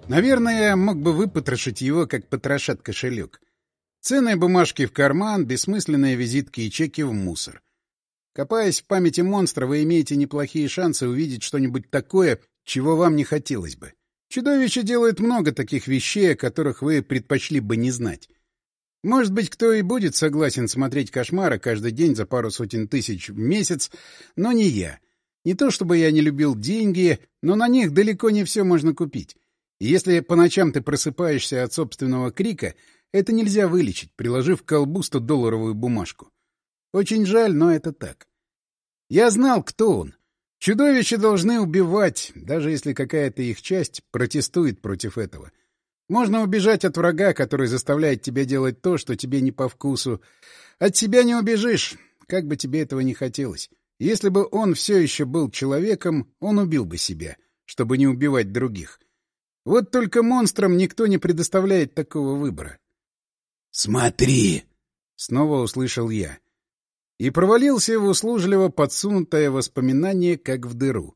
Наверное, я мог бы выпотрошить его, как потрошат кошелек. Ценные бумажки в карман, бессмысленные визитки и чеки в мусор. Копаясь в памяти монстра, вы имеете неплохие шансы увидеть что-нибудь такое, чего вам не хотелось бы. Чудовище делает много таких вещей, о которых вы предпочли бы не знать. Может быть, кто и будет согласен смотреть кошмары каждый день за пару сотен тысяч в месяц, но не я. Не то чтобы я не любил деньги, но на них далеко не все можно купить. И если по ночам ты просыпаешься от собственного крика, это нельзя вылечить, приложив к колбу 100-долларовую бумажку. Очень жаль, но это так. Я знал, кто он. Чудовища должны убивать, даже если какая-то их часть протестует против этого. Можно убежать от врага, который заставляет тебя делать то, что тебе не по вкусу. От себя не убежишь, как бы тебе этого не хотелось. Если бы он все еще был человеком, он убил бы себя, чтобы не убивать других. Вот только монстрам никто не предоставляет такого выбора. «Смотри!» — снова услышал я. И провалился в услужливо подсунутое воспоминание, как в дыру.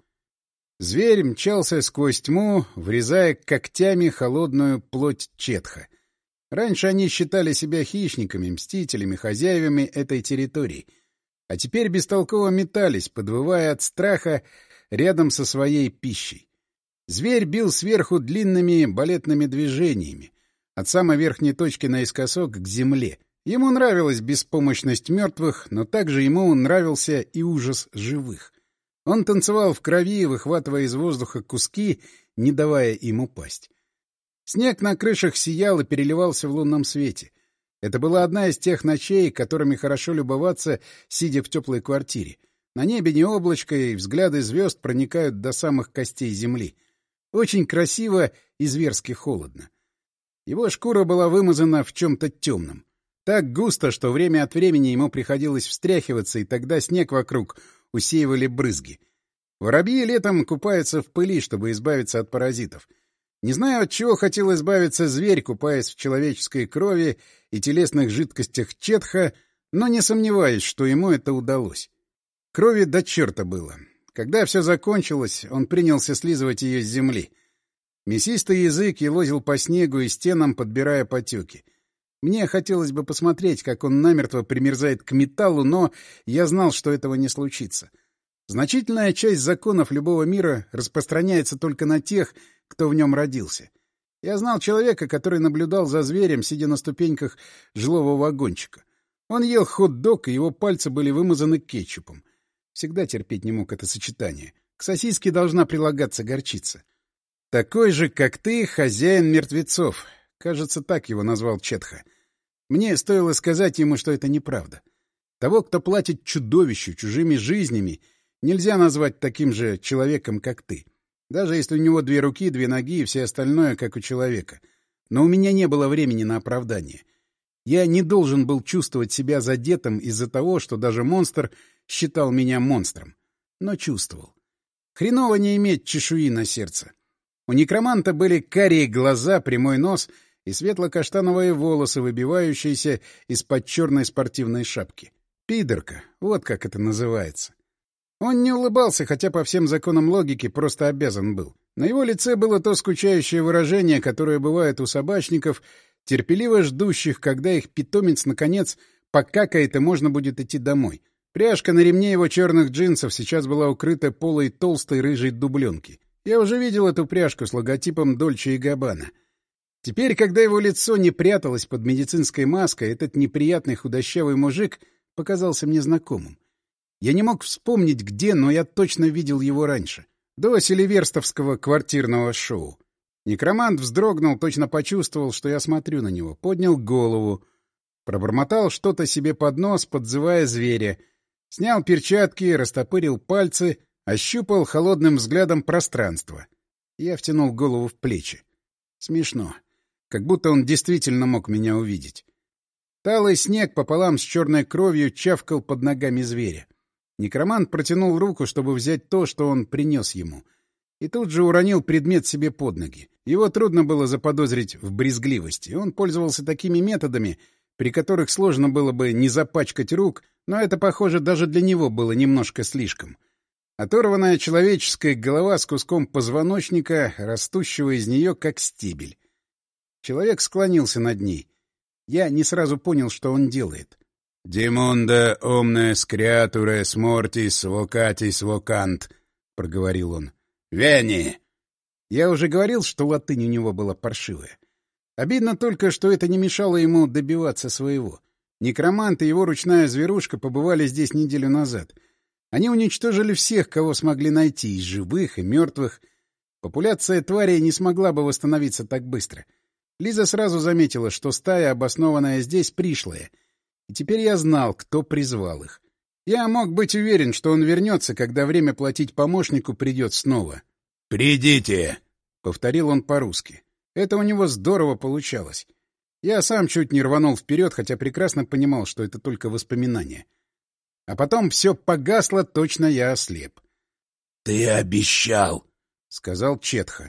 Зверь мчался сквозь тьму, врезая когтями холодную плоть Четха. Раньше они считали себя хищниками, мстителями, хозяевами этой территории. А теперь бестолково метались, подвывая от страха рядом со своей пищей. Зверь бил сверху длинными балетными движениями, от самой верхней точки наискосок к земле. Ему нравилась беспомощность мертвых, но также ему нравился и ужас живых. Он танцевал в крови, выхватывая из воздуха куски, не давая им упасть. Снег на крышах сиял и переливался в лунном свете. Это была одна из тех ночей, которыми хорошо любоваться, сидя в теплой квартире. На небе не облачко, и взгляды звезд проникают до самых костей земли. Очень красиво и зверски холодно. Его шкура была вымазана в чем-то темном. Так густо, что время от времени ему приходилось встряхиваться, и тогда снег вокруг усеивали брызги. Воробьи летом купаются в пыли, чтобы избавиться от паразитов. Не знаю, от чего хотел избавиться зверь, купаясь в человеческой крови и телесных жидкостях Четха, но не сомневаюсь, что ему это удалось. Крови до черта было. Когда все закончилось, он принялся слизывать ее с земли. Мясистый язык елозил по снегу и стенам, подбирая потеки. Мне хотелось бы посмотреть, как он намертво примерзает к металлу, но я знал, что этого не случится. Значительная часть законов любого мира распространяется только на тех, кто в нем родился. Я знал человека, который наблюдал за зверем, сидя на ступеньках жилого вагончика. Он ел хот-дог, и его пальцы были вымазаны кетчупом. Всегда терпеть не мог это сочетание. К сосиске должна прилагаться горчица. Такой же, как ты, хозяин мертвецов. Кажется, так его назвал Четха. Мне стоило сказать ему, что это неправда. Того, кто платит чудовищу чужими жизнями, нельзя назвать таким же человеком, как ты. Даже если у него 2 руки, 2 ноги и все остальное, как у человека. Но у меня не было времени на оправдание. Я не должен был чувствовать себя задетым из-за того, что даже монстр считал меня монстром. Но чувствовал. Хреново не иметь чешуи на сердце. У некроманта были карие глаза, прямой нос и светло-каштановые волосы, выбивающиеся из-под черной спортивной шапки. Пидорка, вот как это называется. Он не улыбался, хотя по всем законам логики просто обязан был. На его лице было то скучающее выражение, которое бывает у собачников, терпеливо ждущих, когда их питомец, наконец, покакает и можно будет идти домой. Пряжка на ремне его черных джинсов сейчас была укрыта полой толстой рыжей дубленки. Я уже видел эту пряжку с логотипом Дольче и Габбана. Теперь, когда его лицо не пряталось под медицинской маской, этот неприятный худощавый мужик показался мне знакомым. Я не мог вспомнить, где, но я точно видел его раньше. До селиверстовского квартирного шоу. Некромант вздрогнул, точно почувствовал, что я смотрю на него, поднял голову, пробормотал что-то себе под нос, подзывая зверя, снял перчатки, растопырил пальцы, ощупал холодным взглядом пространство. Я втянул голову в плечи. Смешно. Как будто он действительно мог меня увидеть. Талый снег пополам с черной кровью чавкал под ногами зверя. Некромант протянул руку, чтобы взять то, что он принес ему. И тут же уронил предмет себе под ноги. Его трудно было заподозрить в брезгливости. Он пользовался такими методами, при которых сложно было бы не запачкать рук, но это, похоже, даже для него было немножко слишком. Оторванная человеческая голова с куском позвоночника, растущего из нее, как стебель. Человек склонился над ней. Я не сразу понял, что он делает. «Димунда omnes creatures mortis vocatis vocant», — проговорил он. «Вени!» Я уже говорил, что латынь у него была паршивая. Обидно только, что это не мешало ему добиваться своего. Некромант и его ручная зверушка побывали здесь неделю назад. Они уничтожили всех, кого смогли найти, и живых, и мертвых. Популяция тварей не смогла бы восстановиться так быстро. Лиза сразу заметила, что стая, обоснованная здесь, пришлая. И теперь я знал, кто призвал их. Я мог быть уверен, что он вернется, когда время платить помощнику придет снова. «Придите!» — повторил он по-русски. Это у него здорово получалось. Я сам чуть не рванул вперед, хотя прекрасно понимал, что это только воспоминания. А потом все погасло, точно я ослеп. — Ты обещал! — сказал Четха.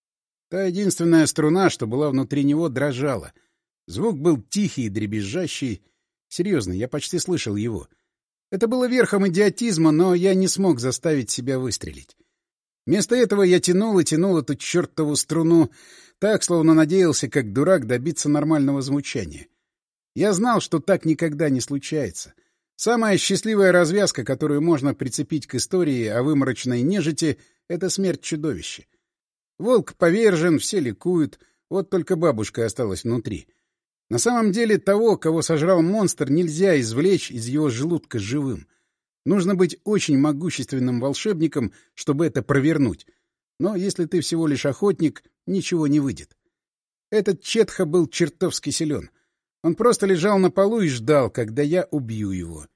Та единственная струна, что была внутри него, дрожала. Звук был тихий и дребезжащий. Серьезно, я почти слышал его. Это было верхом идиотизма, но я не смог заставить себя выстрелить. Вместо этого я тянул и тянул эту чертову струну, так, словно надеялся, как дурак, добиться нормального звучания. Я знал, что так никогда не случается. Самая счастливая развязка, которую можно прицепить к истории о выморочной нежити, — это смерть чудовища. Волк повержен, все ликуют, вот только бабушка осталась внутри. На самом деле того, кого сожрал монстр, нельзя извлечь из его желудка живым. Нужно быть очень могущественным волшебником, чтобы это провернуть. Но если ты всего лишь охотник, ничего не выйдет. Этот Четха был чертовски силен. Он просто лежал на полу и ждал, когда я убью его.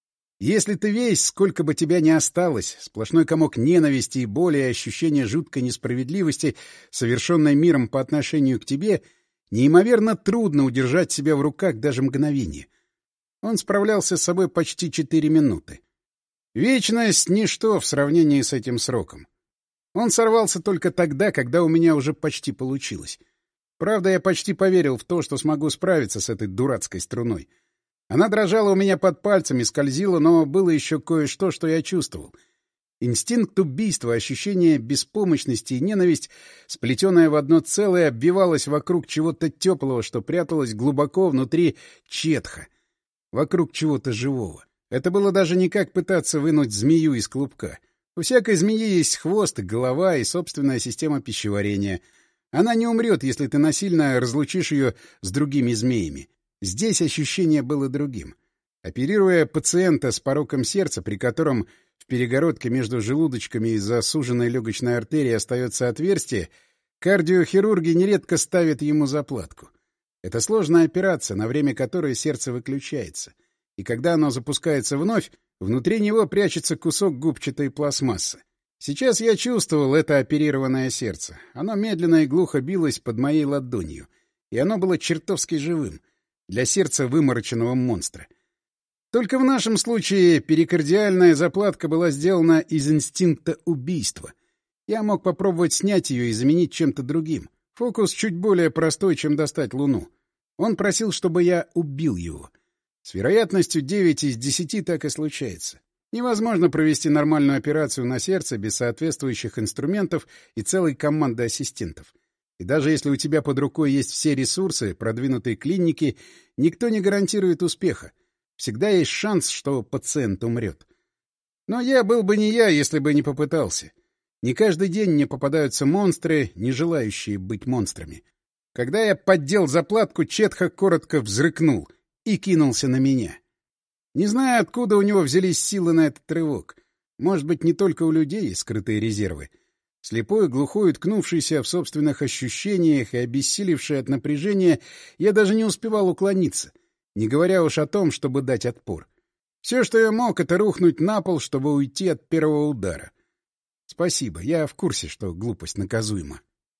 Если ты весь, сколько бы тебя ни осталось, сплошной комок ненависти и боли и ощущения жуткой несправедливости, совершенной миром по отношению к тебе, неимоверно трудно удержать себя в руках даже мгновение. Он справлялся с собой почти 4 минуты. Вечность — ничто в сравнении с этим сроком. Он сорвался только тогда, когда у меня уже почти получилось. Правда, я почти поверил в то, что смогу справиться с этой дурацкой струной. Она дрожала у меня под пальцами, скользила, но было еще кое-что, что я чувствовал. Инстинкт убийства, ощущение беспомощности и ненависть, сплетенная в одно целое, обвивалась вокруг чего-то теплого, что пряталось глубоко внутри Четха, вокруг чего-то живого. Это было даже не как пытаться вынуть змею из клубка. У всякой змеи есть хвост и голова, и собственная система пищеварения. Она не умрет, если ты насильно разлучишь ее с другими змеями. Здесь ощущение было другим. Оперируя пациента с пороком сердца, при котором в перегородке между желудочками из-за суженной легочной артерии остается отверстие, кардиохирурги нередко ставят ему заплатку. Это сложная операция, на время которой сердце выключается. И когда оно запускается вновь, внутри него прячется кусок губчатой пластмассы. Сейчас я чувствовал это оперированное сердце. Оно медленно и глухо билось под моей ладонью. И оно было чертовски живым. Для сердца вымороченного монстра. Только в нашем случае перикардиальная заплатка была сделана из инстинкта убийства. Я мог попробовать снять ее и заменить чем-то другим. Фокус чуть более простой, чем достать Луну. Он просил, чтобы я убил его. С вероятностью 9 из 10 так и случается. Невозможно провести нормальную операцию на сердце без соответствующих инструментов и целой команды ассистентов. И даже если у тебя под рукой есть все ресурсы, продвинутые клиники, никто не гарантирует успеха. Всегда есть шанс, что пациент умрет. Но я был бы не я, если бы не попытался. Не каждый день мне попадаются монстры, не желающие быть монстрами. Когда я поддел заплатку, Четха коротко взрыкнул и кинулся на меня. Не знаю, откуда у него взялись силы на этот рывок. Может быть, не только у людей есть скрытые резервы. Слепой, глухой, уткнувшийся в собственных ощущениях и обессилевший от напряжения, я даже не успевал уклониться, не говоря уж о том, чтобы дать отпор. Все, что я мог, — это рухнуть на пол, чтобы уйти от первого удара. Спасибо, я в курсе, что глупость наказуема.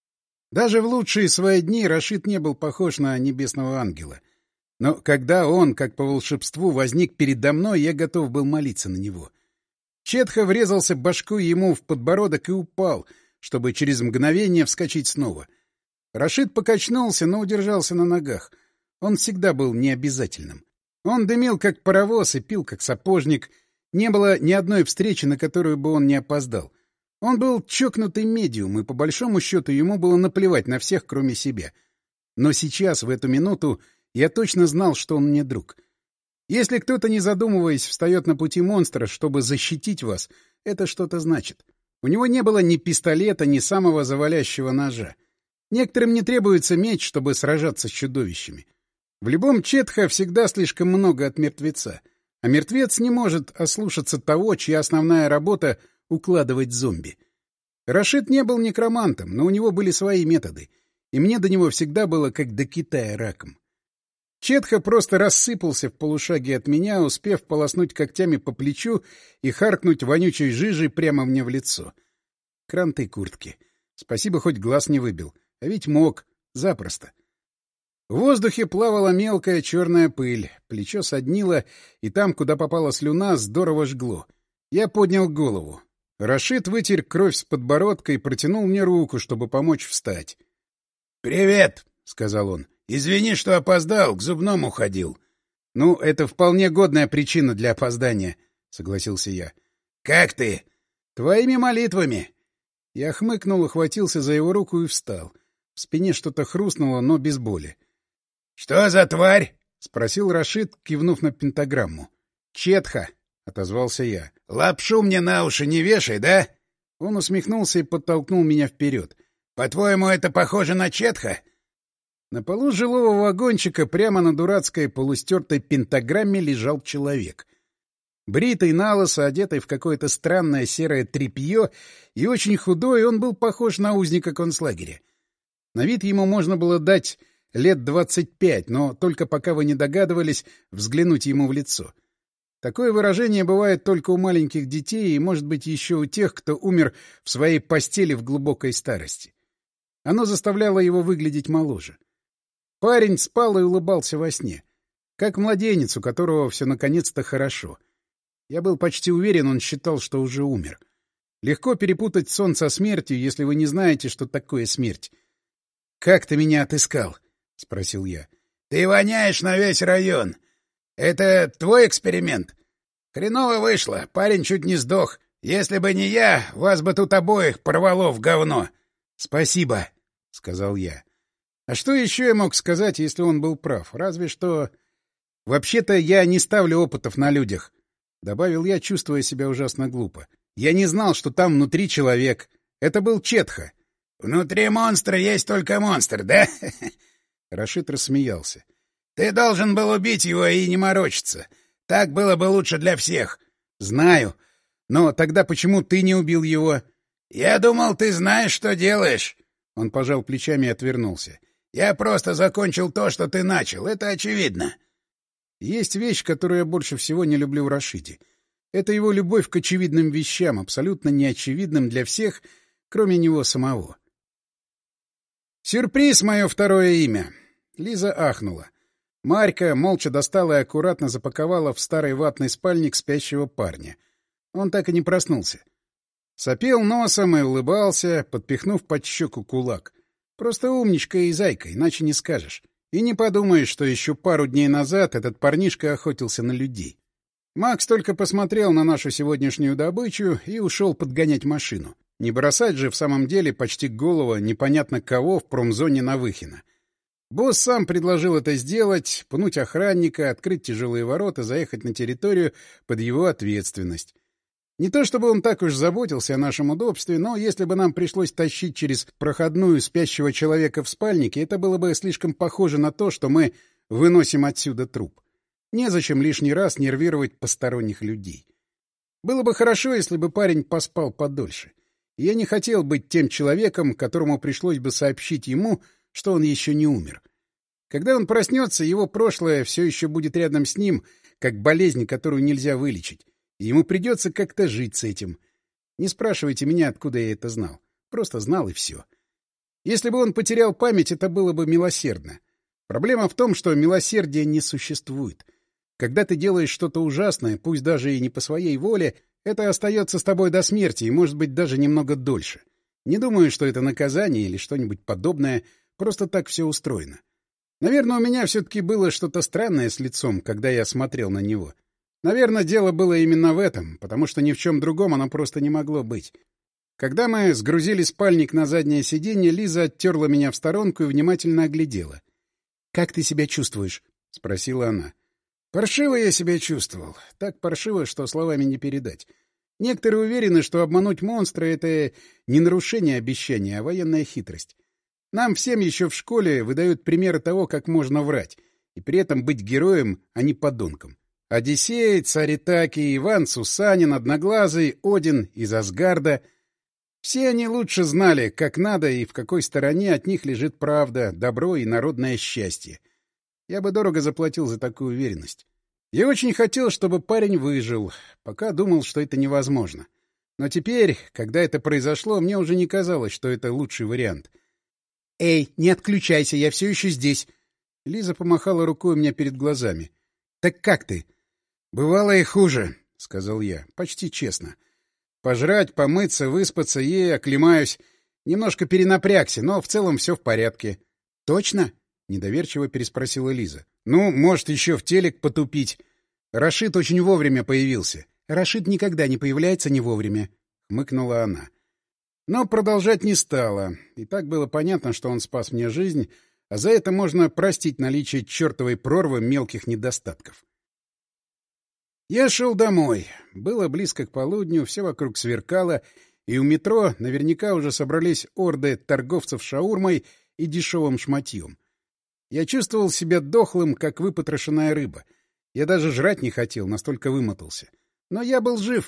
Даже в лучшие свои дни Рашид не был похож на небесного ангела. Но когда он, как по волшебству, возник передо мной, я готов был молиться на него. Четха врезался башкой ему в подбородок и упал, чтобы через мгновение вскочить снова. Рашид покачнулся, но удержался на ногах. Он всегда был необязательным. Он дымил, как паровоз, и пил, как сапожник. Не было ни одной встречи, на которую бы он не опоздал. Он был чокнутый медиум, и по большому счету ему было наплевать на всех, кроме себя. Но сейчас, в эту минуту, я точно знал, что он мне друг. Если кто-то, не задумываясь, встает на пути монстра, чтобы защитить вас, это что-то значит. У него не было ни пистолета, ни самого завалящего ножа. Некоторым не требуется меч, чтобы сражаться с чудовищами. В любом четха всегда слишком много от мертвеца. А мертвец не может ослушаться того, чья основная работа — укладывать зомби. Рашид не был некромантом, но у него были свои методы. И мне до него всегда было как до Китая раком. Четха просто рассыпался в полушаге от меня, успев полоснуть когтями по плечу и харкнуть вонючей жижей прямо мне в лицо. Кранты куртки. Спасибо, хоть глаз не выбил. А ведь мог. Запросто. В воздухе плавала мелкая черная пыль, плечо соднило, и там, куда попала слюна, здорово жгло. Я поднял голову. Рашид вытер кровь с подбородка и протянул мне руку, чтобы помочь встать. «Привет», — сказал он. «Извини, что опоздал, к зубному ходил». «Ну, это вполне годная причина для опоздания», — согласился я. «Как ты?» «Твоими молитвами». Я хмыкнул, ухватился за его руку и встал. В спине что-то хрустнуло, но без боли. «Что за тварь?» — спросил Рашид, кивнув на пентаграмму. «Четха», — отозвался я. «Лапшу мне на уши не вешай, да?» Он усмехнулся и подтолкнул меня вперед. «По-твоему, это похоже на четха?» На полу жилого вагончика прямо на дурацкой полустертой пентаграмме лежал человек. Бритый налысо, одетый в какое-то странное серое тряпье и очень худой, он был похож на узника концлагеря. На вид ему можно было дать лет 25, но только пока вы не догадывались взглянуть ему в лицо. Такое выражение бывает только у маленьких детей и, может быть, еще у тех, кто умер в своей постели в глубокой старости. Оно заставляло его выглядеть моложе. Парень спал и улыбался во сне. Как младенец, у которого все наконец-то хорошо. Я был почти уверен, он считал, что уже умер. Легко перепутать сон со смертью, если вы не знаете, что такое смерть. «Как ты меня отыскал?» — спросил я. «Ты воняешь на весь район. Это твой эксперимент? Хреново вышло, парень чуть не сдох. Если бы не я, вас бы тут обоих порвало в говно». «Спасибо», — сказал я. А что еще я мог сказать, если он был прав? Разве что... «Вообще-то я не ставлю опытов на людях», — добавил я, чувствуя себя ужасно глупо. «Я не знал, что там внутри человек. Это был Четха». «Внутри монстра есть только монстр, да?» Рашид рассмеялся. «Ты должен был убить его и не морочиться. Так было бы лучше для всех». «Знаю. Но тогда почему ты не убил его?» «Я думал, ты знаешь, что делаешь». Он пожал плечами и отвернулся. «Я просто закончил то, что ты начал. Это очевидно». Есть вещь, которую я больше всего не люблю в Рашиде. Это его любовь к очевидным вещам, абсолютно неочевидным для всех, кроме него самого. Сюрприз — мое второе имя. Лиза ахнула. Марька молча достала и аккуратно запаковала в старый ватный спальник спящего парня. Он так и не проснулся. Сопел носом и улыбался, подпихнув под щеку кулак. Просто умничка и зайка, иначе не скажешь. И не подумаешь, что еще пару дней назад этот парнишка охотился на людей. Макс только посмотрел на нашу сегодняшнюю добычу и ушел подгонять машину. Не бросать же в самом деле почти голого непонятно кого в промзоне Навыхина. Босс сам предложил это сделать, пнуть охранника, открыть тяжелые ворота, заехать на территорию под его ответственность. Не то чтобы он так уж заботился о нашем удобстве, но если бы нам пришлось тащить через проходную спящего человека в спальнике, это было бы слишком похоже на то, что мы выносим отсюда труп. Незачем лишний раз нервировать посторонних людей. Было бы хорошо, если бы парень поспал подольше. Я не хотел быть тем человеком, которому пришлось бы сообщить ему, что он еще не умер. Когда он проснется, его прошлое все еще будет рядом с ним, как болезнь, которую нельзя вылечить. И ему придется как-то жить с этим. Не спрашивайте меня, откуда я это знал. Просто знал, и все. Если бы он потерял память, это было бы милосердно. Проблема в том, что милосердия не существует. Когда ты делаешь что-то ужасное, пусть даже и не по своей воле, это остается с тобой до смерти и, может быть, даже немного дольше. Не думаю, что это наказание или что-нибудь подобное. Просто так все устроено. Наверное, у меня все-таки было что-то странное с лицом, когда я смотрел на него. Наверное, дело было именно в этом, потому что ни в чем другом оно просто не могло быть. Когда мы сгрузили спальник на заднее сиденье, Лиза оттерла меня в сторонку и внимательно оглядела. — Как ты себя чувствуешь? — спросила она. — Паршиво я себя чувствовал. Так паршиво, что словами не передать. Некоторые уверены, что обмануть монстра — это не нарушение обещания, а военная хитрость. Нам всем еще в школе выдают примеры того, как можно врать, и при этом быть героем, а не подонком. Одиссей, царь Итаки, Иван Сусанин, Одноглазый, Один из Асгарда — все они лучше знали, как надо и в какой стороне от них лежит правда, добро и народное счастье. Я бы дорого заплатил за такую уверенность. Я очень хотел, чтобы парень выжил, пока думал, что это невозможно. Но теперь, когда это произошло, мне уже не казалось, что это лучший вариант. — Эй, не отключайся, я все еще здесь. Лиза помахала рукой у меня перед глазами. — Так как ты? — Бывало и хуже, — сказал я, почти честно. Пожрать, помыться, выспаться и оклемаюсь. Немножко перенапрягся, но в целом все в порядке. — Точно? — недоверчиво переспросила Лиза. — Ну, может, еще в телек потупить. Рашид очень вовремя появился. — Рашид никогда не появляется не вовремя, — хмыкнула она. Но продолжать не стала. И так было понятно, что он спас мне жизнь, а за это можно простить наличие чертовой прорвы мелких недостатков. Я шел домой. Было близко к полудню, все вокруг сверкало, и у метро наверняка уже собрались орды торговцев шаурмой и дешевым шматьем. Я чувствовал себя дохлым, как выпотрошенная рыба. Я даже жрать не хотел, настолько вымотался. Но я был жив.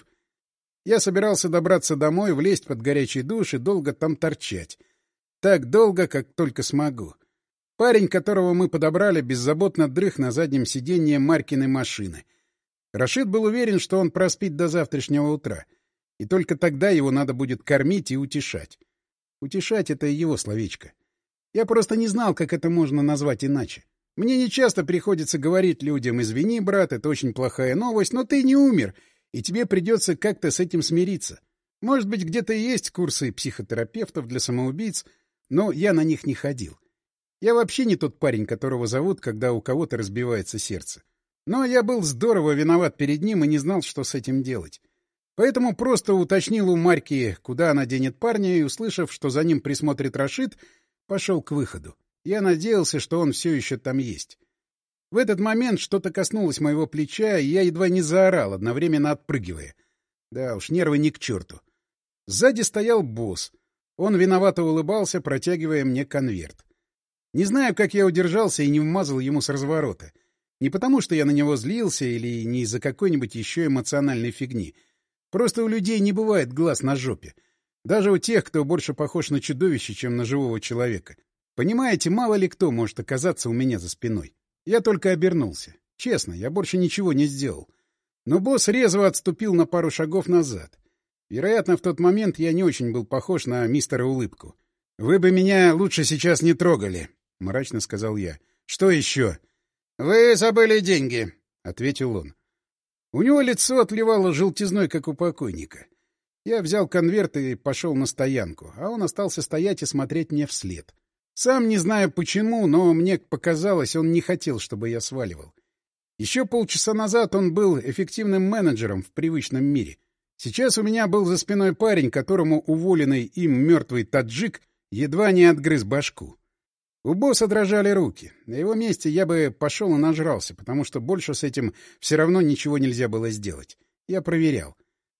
Я собирался добраться домой, влезть под горячий душ и долго там торчать. Так долго, как только смогу. Парень, которого мы подобрали, беззаботно дрых на заднем сиденье Марькиной машины. Рашид был уверен, что он проспит до завтрашнего утра. И только тогда его надо будет кормить и утешать. Утешать — это его словечко. Я просто не знал, как это можно назвать иначе. Мне нечасто приходится говорить людям: «Извини, брат, это очень плохая новость, но ты не умер, и тебе придется как-то с этим смириться». Может быть, где-то и есть курсы психотерапевтов для самоубийц, но я на них не ходил. Я вообще не тот парень, которого зовут, когда у кого-то разбивается сердце. Но я был здорово виноват перед ним и не знал, что с этим делать. Поэтому просто уточнил у Марьки, куда она денет парня, и, услышав, что за ним присмотрит Рашид, пошел к выходу. Я надеялся, что он все еще там есть. В этот момент что-то коснулось моего плеча, и я едва не заорал, одновременно отпрыгивая. Да уж, нервы ни к черту. Сзади стоял босс. Он виновато улыбался, протягивая мне конверт. Не знаю, как я удержался и не вмазал ему с разворота. Не потому, что я на него злился или не из-за какой-нибудь еще эмоциональной фигни. Просто у людей не бывает глаз на жопе. Даже у тех, кто больше похож на чудовище, чем на живого человека. Понимаете, мало ли кто может оказаться у меня за спиной. Я только обернулся. Честно, я больше ничего не сделал. Но босс резво отступил на пару шагов назад. Вероятно, в тот момент я не очень был похож на мистера Улыбку. — Вы бы меня лучше сейчас не трогали, — мрачно сказал я. — Что еще? — Вы забыли деньги, — ответил он. У него лицо отливало желтизной, как у покойника. Я взял конверт и пошел на стоянку, а он остался стоять и смотреть мне вслед. Сам не знаю почему, но мне показалось, он не хотел, чтобы я сваливал. Еще полчаса назад он был эффективным менеджером в привычном мире. Сейчас у меня был за спиной парень, которому уволенный им мертвый таджик едва не отгрыз башку. У босса дрожали руки. На его месте я бы пошел и нажрался, потому что больше с этим все равно ничего нельзя было сделать. Я проверял.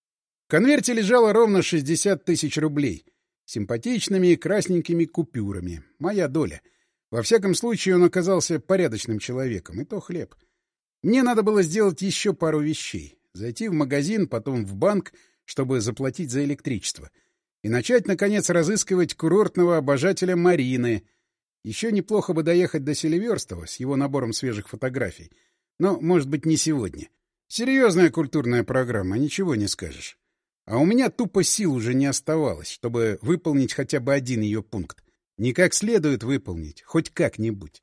В конверте лежало ровно 60 тысяч рублей. Симпатичными и красненькими купюрами. Моя доля. Во всяком случае, он оказался порядочным человеком. И то хлеб. Мне надо было сделать еще пару вещей. Зайти в магазин, потом в банк, чтобы заплатить за электричество. И начать, наконец, разыскивать курортного обожателя Марины. Еще неплохо бы доехать до Селиверстова с его набором свежих фотографий. Но, может быть, не сегодня. Серьезная культурная программа, ничего не скажешь. А у меня тупо сил уже не оставалось, чтобы выполнить хотя бы один ее пункт. Не как следует выполнить, хоть как-нибудь.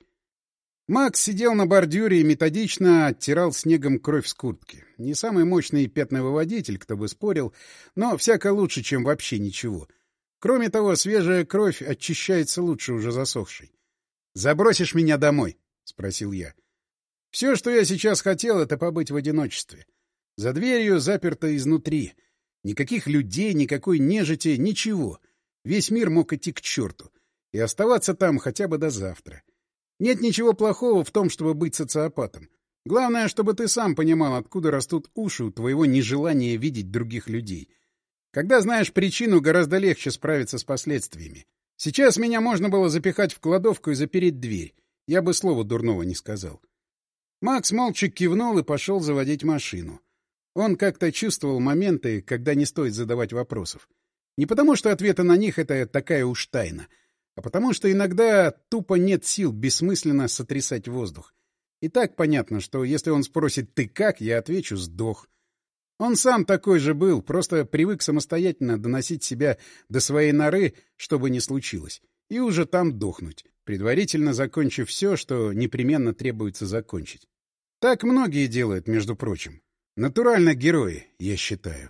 Макс сидел на бордюре и методично оттирал снегом кровь с куртки. Не самый мощный пятновыводитель, кто бы спорил, но всяко лучше, чем вообще ничего. Кроме того, свежая кровь очищается лучше уже засохшей. «Забросишь меня домой?» — спросил я. Все, что я сейчас хотел, — это побыть в одиночестве. За дверью заперто изнутри. Никаких людей, никакой нежити, ничего. Весь мир мог идти к черту. И оставаться там хотя бы до завтра. Нет ничего плохого в том, чтобы быть социопатом. Главное, чтобы ты сам понимал, откуда растут уши у твоего нежелания видеть других людей. Когда знаешь причину, гораздо легче справиться с последствиями. Сейчас меня можно было запихать в кладовку и запереть дверь. Я бы слова дурного не сказал. Макс молча кивнул и пошел заводить машину. Он как-то чувствовал моменты, когда не стоит задавать вопросов. Не потому, что ответы на них — это такая уж тайна, а потому, что иногда тупо нет сил бессмысленно сотрясать воздух. И так понятно, что если он спросит «ты как?», я отвечу «сдох». Он сам такой же был, просто привык самостоятельно доносить себя до своей норы, что бы ни случилось, и уже там дохнуть, предварительно закончив все, что непременно требуется закончить. Так многие делают, между прочим. Натурально герои, я считаю.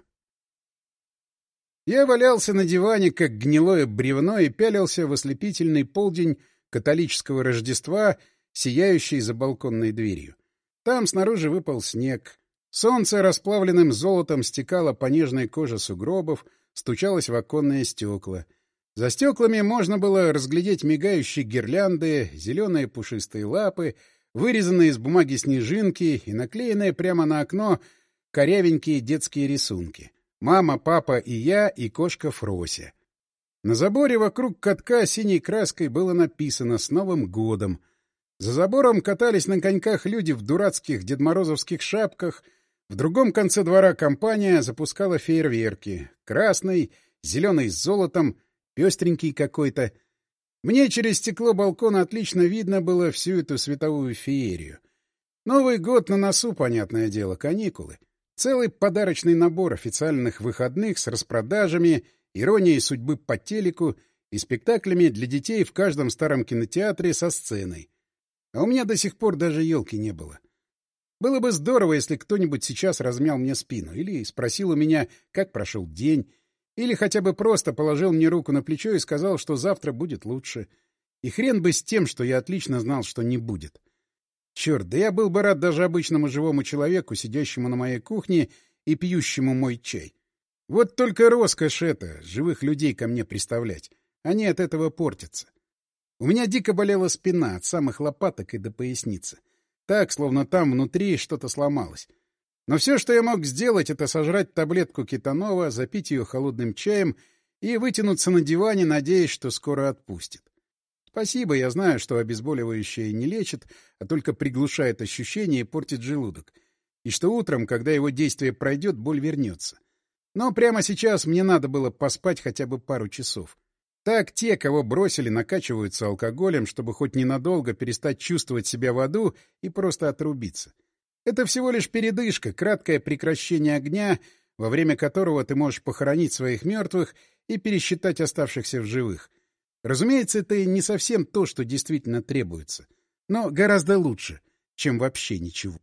Я валялся на диване, как гнилое бревно, и пялился в ослепительный полдень католического Рождества, сияющий за балконной дверью. Там снаружи выпал снег. Солнце расплавленным золотом стекало по нежной коже сугробов, стучалось в оконные стекла. За стеклами можно было разглядеть мигающие гирлянды, зеленые пушистые лапы, вырезанные из бумаги снежинки и наклеенные прямо на окно корявенькие детские рисунки. Мама, папа и я, и кошка Фрося. На заборе вокруг катка синей краской было написано «С Новым годом». За забором катались на коньках люди в дурацких дедморозовских шапках. В другом конце двора компания запускала фейерверки. Красный, зеленый с золотом, пестренький какой-то. Мне через стекло балкона отлично видно было всю эту световую феерию. Новый год на носу, понятное дело, каникулы. Целый подарочный набор официальных выходных с распродажами, иронией судьбы по телеку и спектаклями для детей в каждом старом кинотеатре со сценой. А у меня до сих пор даже елки не было. Было бы здорово, если кто-нибудь сейчас размял мне спину или спросил у меня, как прошел день, или хотя бы просто положил мне руку на плечо и сказал, что завтра будет лучше. И хрен бы с тем, что я отлично знал, что не будет. Черт, да я был бы рад даже обычному живому человеку, сидящему на моей кухне и пьющему мой чай. Вот только роскошь это, живых людей ко мне представлять. Они от этого портятся. У меня дико болела спина, от самых лопаток и до поясницы. Так, словно там внутри что-то сломалось. Но все, что я мог сделать, это сожрать таблетку кетонова, запить ее холодным чаем и вытянуться на диване, надеясь, что скоро отпустит. Спасибо, я знаю, что обезболивающее не лечит, а только приглушает ощущения и портит желудок. И что утром, когда его действие пройдет, боль вернется. Но прямо сейчас мне надо было поспать хотя бы пару часов. Так те, кого бросили, накачиваются алкоголем, чтобы хоть ненадолго перестать чувствовать себя в аду и просто отрубиться. Это всего лишь передышка, краткое прекращение огня, во время которого ты можешь похоронить своих мертвых и пересчитать оставшихся в живых. Разумеется, это не совсем то, что действительно требуется, но гораздо лучше, чем вообще ничего.